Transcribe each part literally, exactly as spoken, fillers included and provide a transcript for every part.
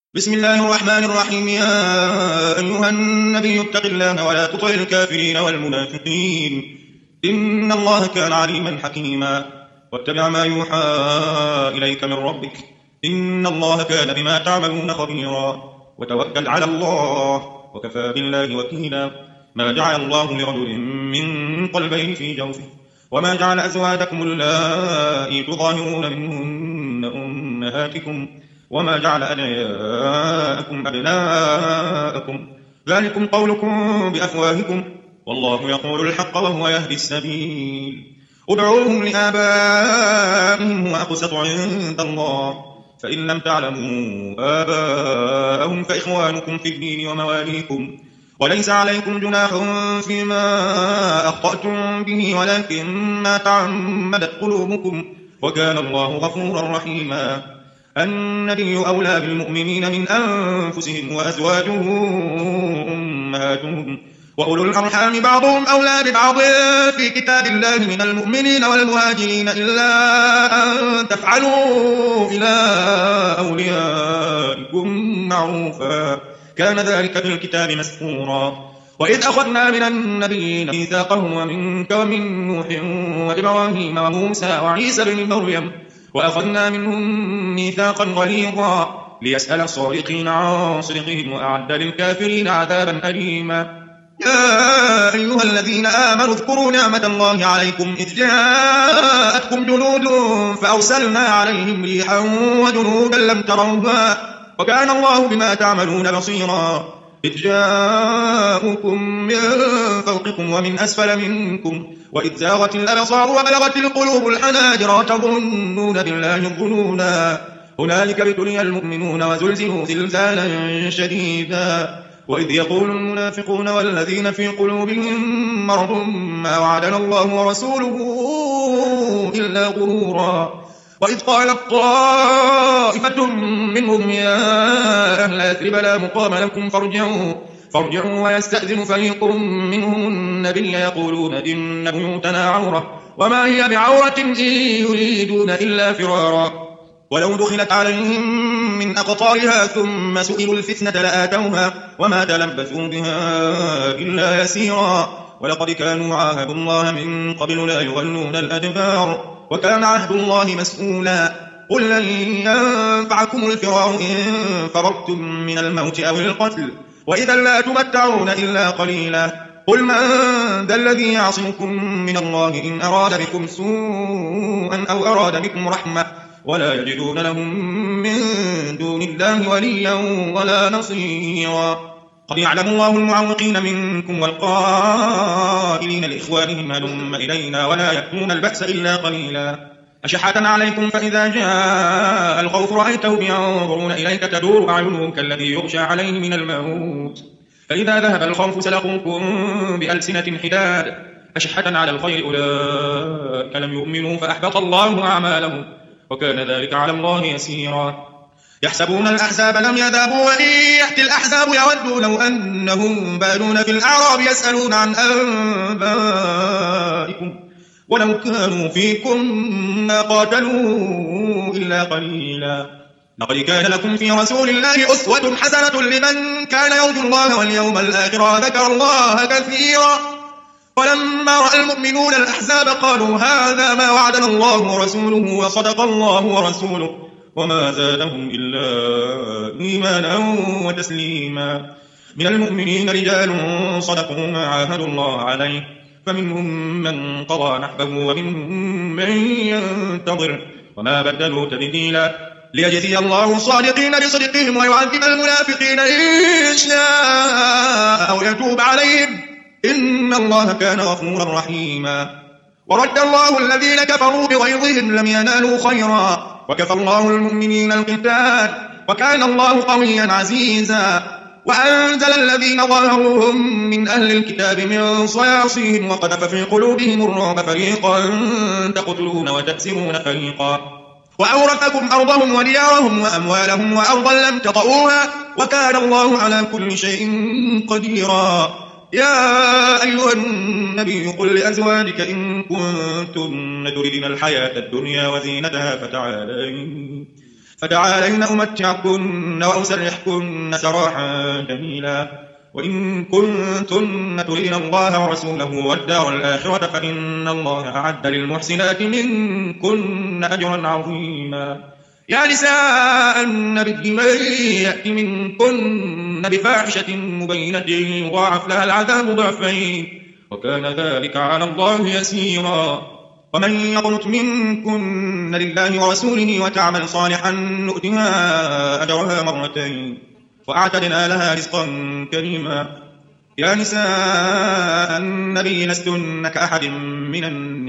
بسم الله الرحمن الرحيم. يا أيها النبي اتق الله ولا تطع الكافرين والمنافقين إن الله كان عليما حكيما. واتبع ما يوحى إليك من ربك إن الله كان بما تعملون خبيرا. وتوكل على الله وكفى بالله وكيلا. ما جعل الله لرجل من قلبين في جوفه وما جعل أزواجكم اللائي تظاهرون منهن أمهاتكم وما جعل أدعياءكم أبناءكم ذلكم قولكم بأفواهكم والله يقول الحق وهو يهدي السبيل. ادعوهم لآبائهم هو أقسط عند الله فإن لم تعلموا آباءهم فإخوانكم في الدين ومواليكم وليس عليكم جناح فيما أخطأتم به ولكن ما تعمدت قلوبكم وكان الله غفورا رحيما. النبي أولى بالمؤمنين من أنفسهم وأزواجه أمهاتهم وأولو الأرحام بعضهم أولى ببعض في كتاب الله من المؤمنين والمهاجرين إلا أن تفعلوا إلى أوليائكم معروفا كان ذلك في الكتاب مسطورا. وإذ أخذنا من النبيين ميثاقهم ومنك ومن نوح وإبراهيم وموسى وعيسى بن مريم وأخذنا منهم ميثاقا غليظا ليسأل الصادقين عن صدقهم وأعد للكافرين عذابا أليما. يا أيها الذين آمنوا اذكروا نعمة الله عليكم إذ جاءتكم جنود فأرسلنا عليهم ريحا وجنودا لم تروها وكان الله بما تعملون بصيرا. إذ جاءوكم من فوقكم ومن أسفل منكم وإذ زاغت الأبصار وبلغت القلوب الحناجر وتظنون بالله الظنونا هنالك ابتلي المؤمنون وزلزلوا زلزالا شديدا. وإذ يقول المنافقون والذين في قلوبهم مرض ما وعدنا الله ورسوله إلا غرورا. وإذ قالت طائفة منهم يا أهل يثرب لا مقام لكم فارجعوا فارجعوا ويستأذن فريق منهم النبي يقولون إن بيوتنا عورة وما هي بعورة إن يريدون إلا فرارا. ولو دخلت عليهم من أقطارها ثم سئلوا الفتنة لآتوها وما تلبثوا بها إلا يسيرا. ولقد كانوا عاهدوا الله من قبل لا يولون الأدبار وكان عهد الله مسؤولا. قل لن ينفعكم الفرار إن فررتم من الموت أو القتل وإذا لا تمتعون إلا قليلا. قل من ذا الذي يعصمكم من الله إن أراد بكم سوءا أو أراد بكم رحمة ولا يجدون لهم من دون الله وليا ولا نصيرا. قد يعلم الله المعوقين منكم والقائلين لإخوانهم هلم إلينا ولا يأتون البأس إلا قليلا. أشحة عليكم فإذا جاء الخوف رأيتهم ينظرون إليك تدور أعينهم كالذي يغشى عليه من الموت فإذا ذهب الخوف سلقوكم بألسنة حداد أشحة على الخير أولئك لم يؤمنوا فأحبط الله أعمالهم وكان ذلك على الله يسيرا. يحسبون الأحزاب لم يذهبوا وإن يأتي الأحزاب يودوا لو أنهم بادون في الأعراب يسألون عن أنبائكم ولو كانوا فيكم ما قاتلوا إلا قليلا. لقد كان لكم في رسول الله أسوة حسنة لمن كان يرجو الله واليوم الآخر وذكر الله كثيرا. ولما رأى المؤمنون الأحزاب قالوا هذا ما وعدنا الله ورسوله وصدق الله ورسوله وما زادهم إلا إيمانا وتسليما. من المؤمنين رجال صدقوا ما عاهدوا الله عليه فمنهم من قضى نحبه ومنهم من ينتظر وما بدلوا تبديلا. ليجزي الله الصادقين بصدقهم ويعذب المنافقين إن شاء أو يتوب عليهم إن الله كان غفورا رحيما. ورد الله الذين كفروا بغيظهم لم ينالوا خيرا وكفى الله المؤمنين القتال وكان الله قويا عزيزا. وأنزل الذين ظاهروهم من أهل الكتاب من صياصيهم وقذف في قلوبهم الرعب فريقا تقتلون وتأسرون فريقا. وأورثكم أرضهم وديارهم وأموالهم وأرضا لم تطئوها وكان الله على كل شيء قديرا. يا أيها النبي قل لأزواجك إن كنتن تردن الحياة الدنيا وزينتها فتعالين فتعالين أمتعكن وأسرحكن سراحا جميلا. وإن كنتن تريدن الله ورسوله والدار الآخرة فإن الله أعد للمحسنات منكن أجرا عظيما. يا نساء النبي من يأت منكن بفاحشة مبينة يضاعف لها العذاب ضعفين وكان ذلك على الله يسيرا. ومن يقنت منكن لله ورسوله وتعمل صالحا نؤتها أجرها مرتين وأعتدنا لها رزقا كريما. يا نساء النبي لستن كأحد من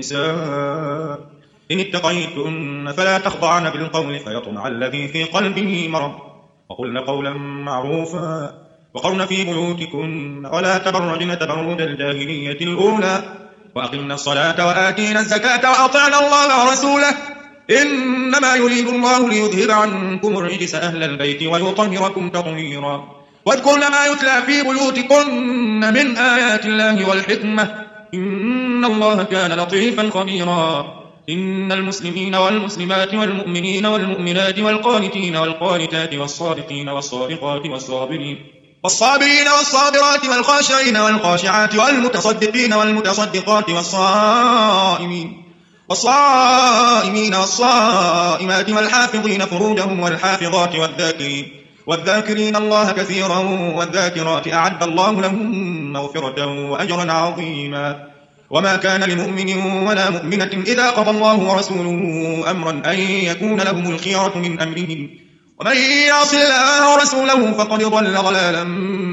النساء إن اتقيتن فلا تخضعن بالقول فيطمع الذي في قلبه مرض وقلن قولا معروفا وقرن في بيوتكن ولا تبرجن تبرج الجاهلية الأولى وأقمنا الصلاة وآتينا الزكاة وأطعنا الله ورسوله إنما يريد الله ليذهب عنكم الرجس أهل البيت ويطهركم تطهيرا. واذكرن ما يتلى في بيوتكن من آيات الله والحكمة إن الله كان لطيفا خبيرا. إن المسلمين والمسلمات والمؤمنين والمؤمنات والقانتين والقانتات والصادقين والصادقات والصابرين والصابرين والصابرات والخاشعين والخاشعات والمتصدقين والمتصدقات والصائمين والصائمين والصائمات والحافظين فروجهم والحافظات والذاكرين والذاكرين الله كثيرا والذاكرات أعد الله لهم مغفرة وأجرا عظيما. وما كان لمؤمن ولا مؤمنة إذا قضى الله ورسوله أمرا أن يكون لهم الخيرة من أمرهم ومن يعص الله ورسوله فقد ضل ضلالا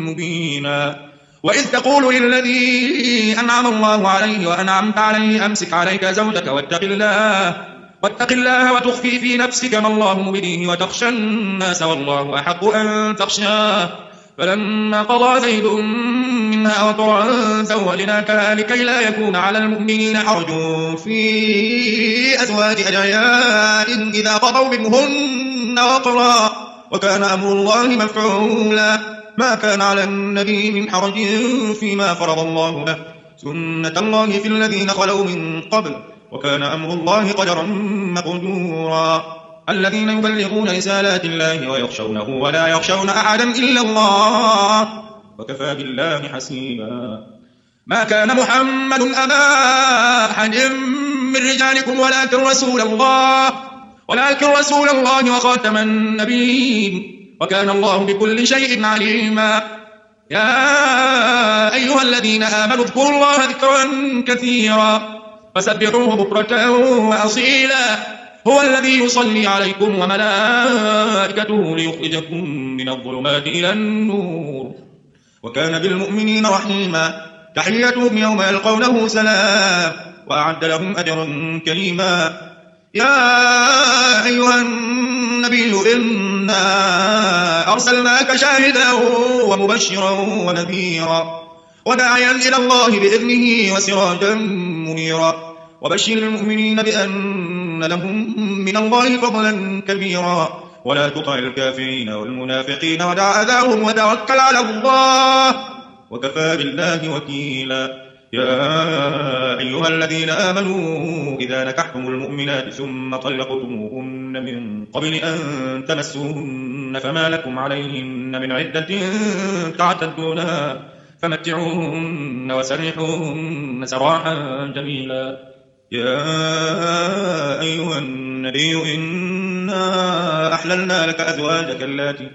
مبينا. وإذ تقول للذي أنعم الله عليه وأنعمت عليه أمسك عليك زوجك واتق الله واتق الله وتخفي في نفسك ما الله مبديه وتخشى الناس والله أحق أن تخشاه فلما قضى زيد منها وطرا زوجناكها لكي لا يكون على المؤمنين حرج في أزواج أدعيائهم إذا قضوا منهن وطرا وكان أمر الله مفعولا. ما كان على النبي من حرج فيما فرض الله له سنة الله في الذين خلوا من قبل وكان أمر الله قدرا مقدورا. الذين يبلغون رسالات الله ويخشونه ولا يخشون أحدا إلا الله وكفى بالله حسيبا. ما كان محمد أبا أحد من رجالكم ولكن رسول الله ولكن رسول الله وخاتم النبيين وكان الله بكل شيء عليما. يا أيها الذين آمنوا اذكروا الله ذكرا كثيرا فسبحوه بكرة وأصيلا. هو الذي يصلي عليكم وملائكته ليخرجكم من الظلمات إلى النور وكان بالمؤمنين رحيما. تحيتهم يوم يلقونه سلام وأعد لهم أجرا كريما. يا أيها النبي إنا أرسلناك شاهدا ومبشرا ونذيرا وداعيا إلى الله بإذنه وسراجا منيرا. وبشر المؤمنين بأن لهم من الله فضلا كبيرا ولا تطع الكافرين والمنافقين ودع أذاهم وتوكل على الله وكفى بالله وكيلا. يا أيها الذين آمنوا إذا نكحتم المؤمنات ثم طلقتموهن من قبل أن تمسوهن فما لكم عليهن من عدة تعتدونها فمتعوهن وسرحوهن سراحا جميلا. يا أيها النبي إنا أحللنا لك أزواجك اللاتي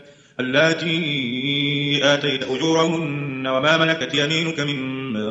اللاتي آتيت أجورهن وما ملكت يمينك مما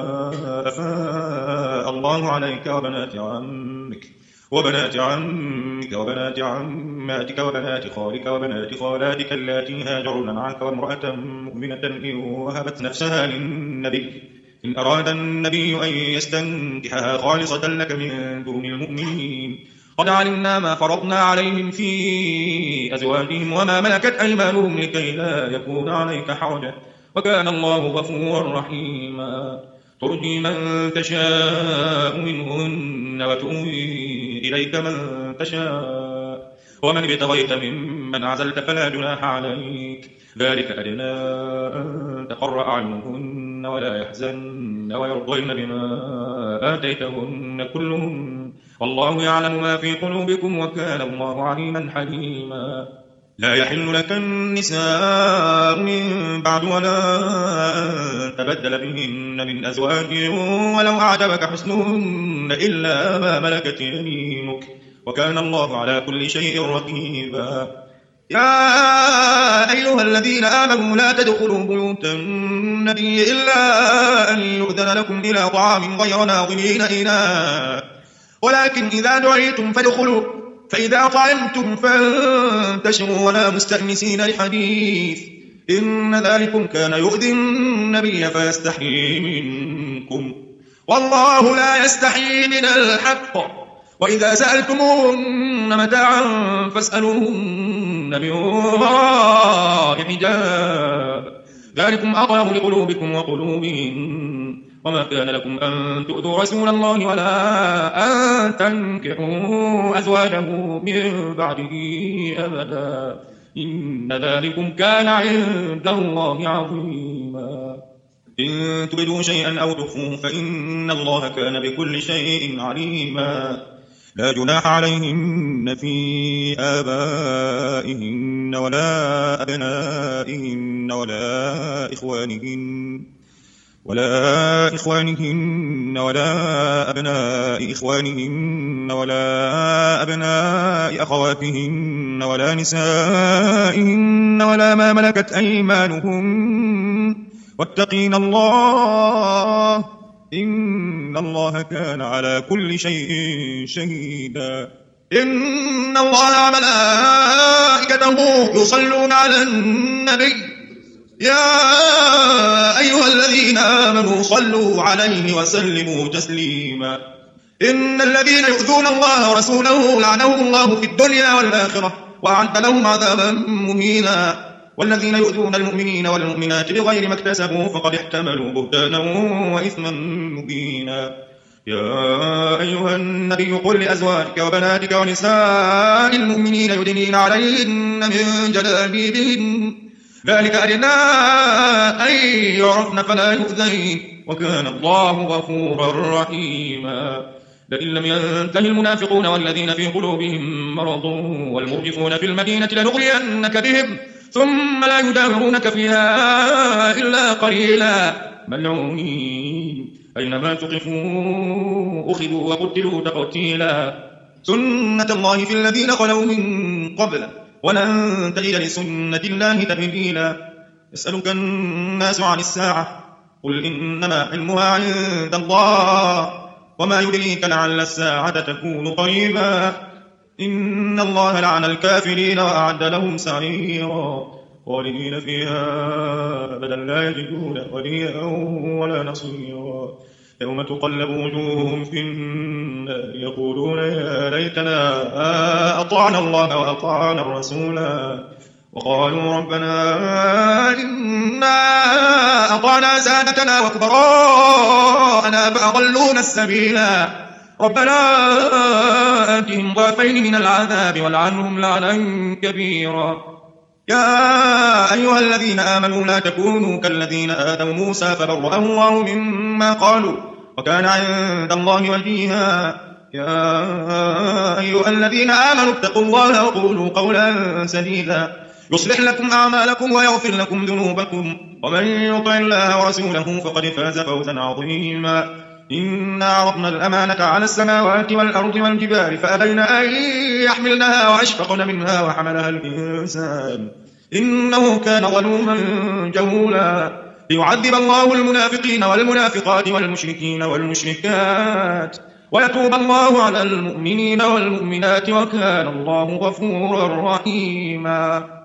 أفاء الله عليك وبنات عمك وبنات عمك وبنات عماتك وبنات خالك وبنات خالاتك اللاتي هاجرن معك وامرأة مؤمنة إن وهبت نفسها للنبي إن أراد النبي أن يستنكحها خالصة لك من دون المؤمنين قد علمنا ما فرضنا عليهم في أزواجهم وما ملكت أيمانهم لكي لا يكون عليك حرج وكان الله غفورا رحيما. ترجي من تشاء منهن وتؤوي إليك من تشاء ومن ابتغيت ممن عزلت فلا جناح عليك ذلك أدنى أن تقر أعينهن ولا يحزن ويرضين بما آتيتهن كلهم والله يعلم ما في قلوبكم وكان الله عليما حليما. لا يحل لك النساء من بعد ولا أن تبدل بهن من أزواج ولو أعجبك حسنهن إلا ما ملكت يمينك وكان الله على كل شيء رقيبا. يا أيها الذين آمنوا لا تدخلوا بيوت النبي إلا أن يؤذن لكم إلى طعام غير ناظرين إناء ولكن إذا دعيتم فادخلوا فإذا طعمتم فانتشروا ولا مستأنسين لحديث إن ذلكم كان يؤذي النبي فيستحيي منكم والله لا يستحيي من الحق. وإذا سألتموهن متاعا فاسألوهن من وراء حجاب ذلكم أطهر لقلوبكم وقلوبهم وما كان لكم أن تؤذوا رسول الله ولا أن تنكحوا أزواجه من بعده أبدا إن ذلكم كان عند الله عظيما. إن تبدوا شيئا أو تخفوه فإن الله كان بكل شيء عليما. لا جناح عليهن في آبائهن ولا أبنائهن ولا إخوانهن ولا إخوانهن ولا أبناء إخوانهن ولا أبناء أخواتهن ولا نسائهن ولا ما ملكت أيمانهن واتقين الله إن الله كان على كل شيء شهيدا. إن الله وملائكته يصلون على النبي يا أيها الذين آمنوا صلوا عليه وسلموا تسليما. إن الذين يؤذون الله ورسوله لعنهم الله في الدنيا والآخرة وأعد لهم عذابا مهينا. والذين يؤذون المؤمنين والمؤمنات بغير ما اكتسبوا فقد احتملوا بهتانا وإثما مبينا. يا أيها النبي قل لأزواجك وبناتك ونساء المؤمنين يدنين عليهن من جلابيبهن ذلك أدنى أن يعرفن فلا يؤذين وكان الله غفورا رحيما. لئن لم ينته المنافقون والذين في قلوبهم مرض والمرجفون في المدينة لنغرينك بهم ثم لا يداورونك فيها إلا قليلا ملعونين أينما تقفوا أخذوا وقتلوا تقتيلا. سنة الله في الذين خلوا من قبل ولن تجد لسنة الله تبديلا. يسألك الناس عن الساعة قل إنما علمها عند الله وما يدريك لعل الساعة تكون قريبا. إن الله لعن الكافرين وأعد لهم سعيرا خالدين فيها أبدا لا يجدون وليا ولا نصيرا. يوم تقلب وجوههم في النار يقولون يا ليتنا أطعنا الله وأطعنا الرسولا وقالوا ربنا إنا أطعنا سادتنا وكبراءنا فأضلونا السبيلا ربنا آتهم ضعفين من العذاب والعنهم لعنا كبيرا. يا أيها الذين آمنوا لا تكونوا كالذين آذوا موسى فبرأه الله مما قالوا وكان عند الله وجيها. يا أيها الذين آمنوا اتقوا الله وقولوا قولا سديدا يصلح لكم أعمالكم ويغفر لكم ذنوبكم ومن يطع الله ورسوله فقد فاز فوزا عظيما. إنا عرضنا الأمانة على السماوات والأرض والجبال فأبين أن يحملنها وأشفقن منها وحملها الإنسان إنه كان ظلوما جهولا. ليعذب الله المنافقين والمنافقات والمشركين والمشركات ويتوب الله على المؤمنين والمؤمنات وكان الله غفورا رحيما.